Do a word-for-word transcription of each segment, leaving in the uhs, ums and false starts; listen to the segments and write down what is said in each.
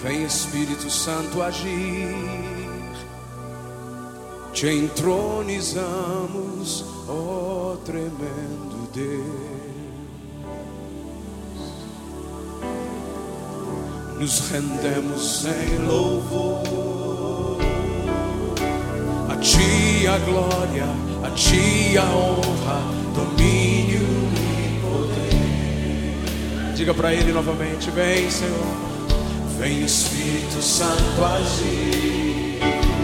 Vem Espírito Santo agir, te entronizamos, ó tremendo Deus. Nos rendemos em louvor, a Ti a glória, a Ti a honra, domínio e poder. Diga para Ele novamente: vem, Senhor. Vem Espírito Santo agir,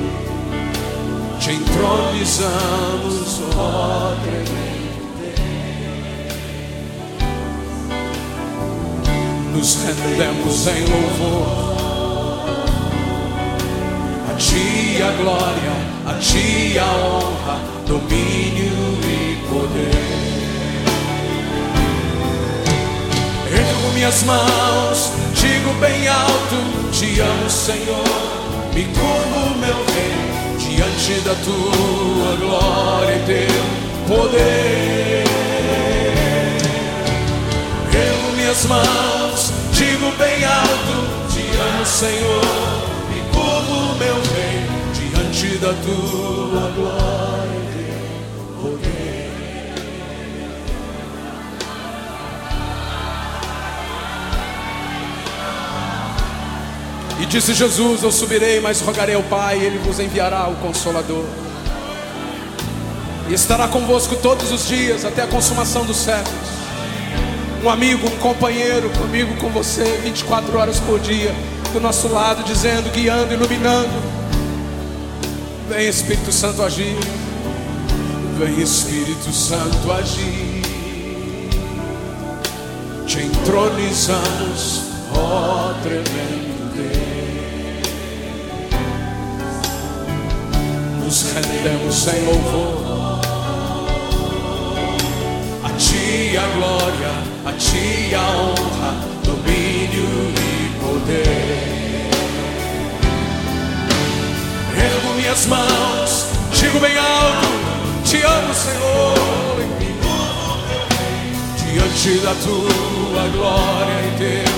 te entronizamos, ó tremendo Deus. Nos rendemos em louvor, a Ti a glória, a Ti a honra, domínio e poder. Ergo minhas mãos, digo bem alto, te amo, Senhor, me curvo, meu Rei, diante da Tua glória e Teu poder. Ergo minhas mãos, digo bem alto, te amo, Senhor, me curvo, meu Rei, diante da Tua glória e Teu poder. E disse Jesus: eu subirei, mas rogarei ao Pai, e Ele vos enviará o Consolador, e estará convosco todos os dias, até a consumação dos séculos. Um amigo, um companheiro comigo, com você, vinte e quatro horas por dia, do nosso lado, dizendo, guiando, iluminando. Vem Espírito Santo agir, vem Espírito Santo agir, te entronizamos, ó tremendo Deus. Nos rendemos em louvor, a Ti a glória, a Ti a honra, domínio e poder. Ergo minhas mãos, digo bem alto, te amo, Senhor, diante da Tua glória e Teu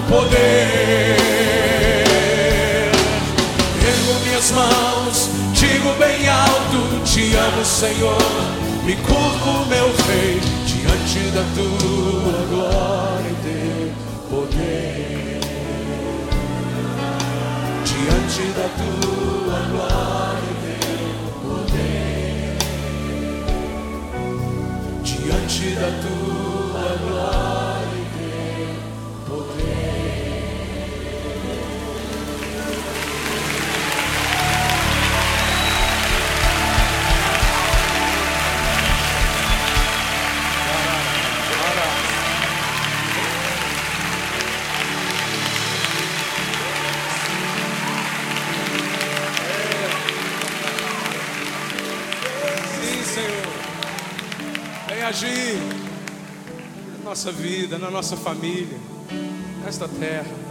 poder. Ergo minhas mãos, digo bem alto, te amo, Senhor, me curvo, meu Rei, diante da Tua glória e Teu poder. Diante da Tua glória e Teu poder. Diante da Tua glória e Teu poder. Agir na nossa vida, na nossa família, nesta terra.